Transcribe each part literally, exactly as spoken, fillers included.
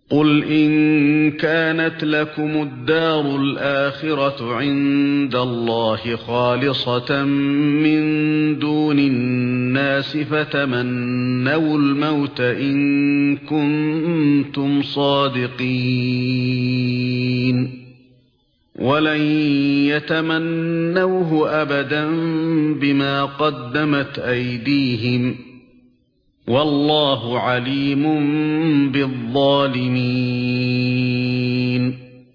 قُلْ إِن كَانَتْ لَكُمُ الدَّارُ الْآخِرَةُ عِندَ اللَّهِ خَالِصَةً مِّن دُونِ النَّاسِ فَتَمَنَّوُا الْمَوْتَ إِن كُنتُمْ صَادِقِينَ وَلَن يَتَمَنَّوْهُ أَبَدًا بِمَا قَدَّمَتْ أَيْدِيهِمْ وَاللَّهُ عَلِيمٌ بِالظَّالِمِينَ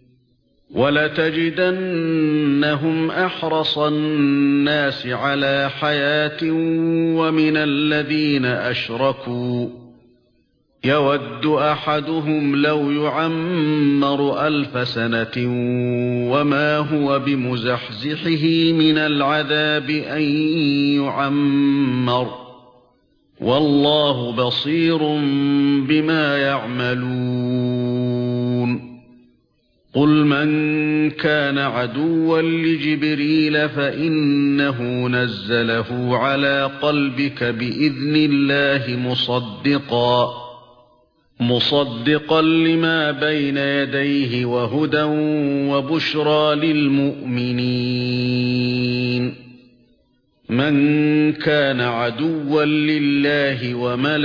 وَلَتَجِدَنَّهُمْ أَحْرَصَ النَّاسِ عَلَى حَيَاةٍ وَمِنَ الَّذِينَ أَشْرَكُوا يَوَدُّ أَحَدُهُمْ لَوْ يُعَمَّرُ أَلْفَ سَنَةٍ وَمَا هُوَ بِمُزَحْزِحِهِ مِنَ الْعَذَابِ أَن يُعَمَّرَ وَاللَّهُ بَصِيرٌ بِمَا يَعْمَلُونَ قُلْ مَن كَانَ عَدُوًّا لِجِبْرِيلَ فَإِنَّهُ نَزَّلَهُ عَلَى قَلْبِكَ بِإِذْنِ اللَّهِ مُصَدِّقًا مُصَدِّقًا لِمَا بَيْنَ يَدَيْهِ وَهُدًى وَبُشْرَى لِلْمُؤْمِنِينَ مَن كَانَ عَدُوًّا لِلَّهِ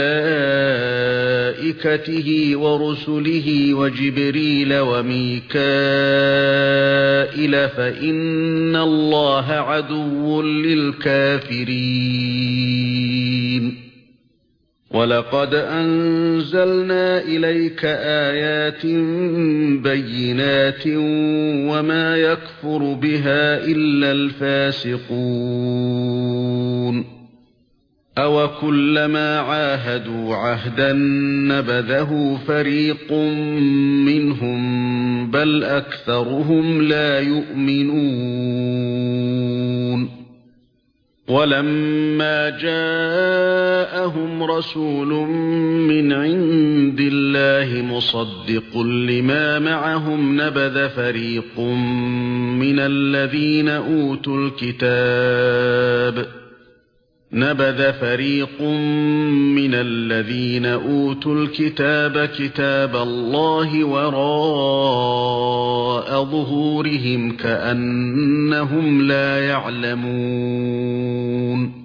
وَمَلَائِكَتِهِ وَرُسُلِهِ وَجِبْرِيلَ وَمِيكَائِيلَ فَإِنَّ اللَّهَ عَدُوٌّ لِلْكَافِرِينَ وَلَقَدْ أَنزَلْنَا إِلَيْكَ آيَاتٍ بَيِّنَاتٍ وَمَا يَكْفُرُ بِهَا إِلَّا الْفَاسِقُونَ أَوَكُلَّمَا عَاهَدُوا عَهْدًا نَّبَذَهُ فَرِيقٌ مِّنْهُم بَلْ أَكْثَرُهُمْ لَا يُؤْمِنُونَ وَلَمَّا جَاءَهُمْ رَسُولٌ مِّنْ عِندِ اللَّهِ مُصَدِّقٌ لِّمَا مَعَهُمْ نَبَذَ فَرِيقٌ مِّنَ الَّذِينَ أُوتُوا الْكِتَابَ نَبَذَ فَرِيقٌ مِّنَ الَّذِينَ أُوتُوا الْكِتَابَ كِتَابَ اللَّهِ وَرَاءَ ظُهُورِهِمْ كَأَنَّهُمْ لَا يَعْلَمُونَ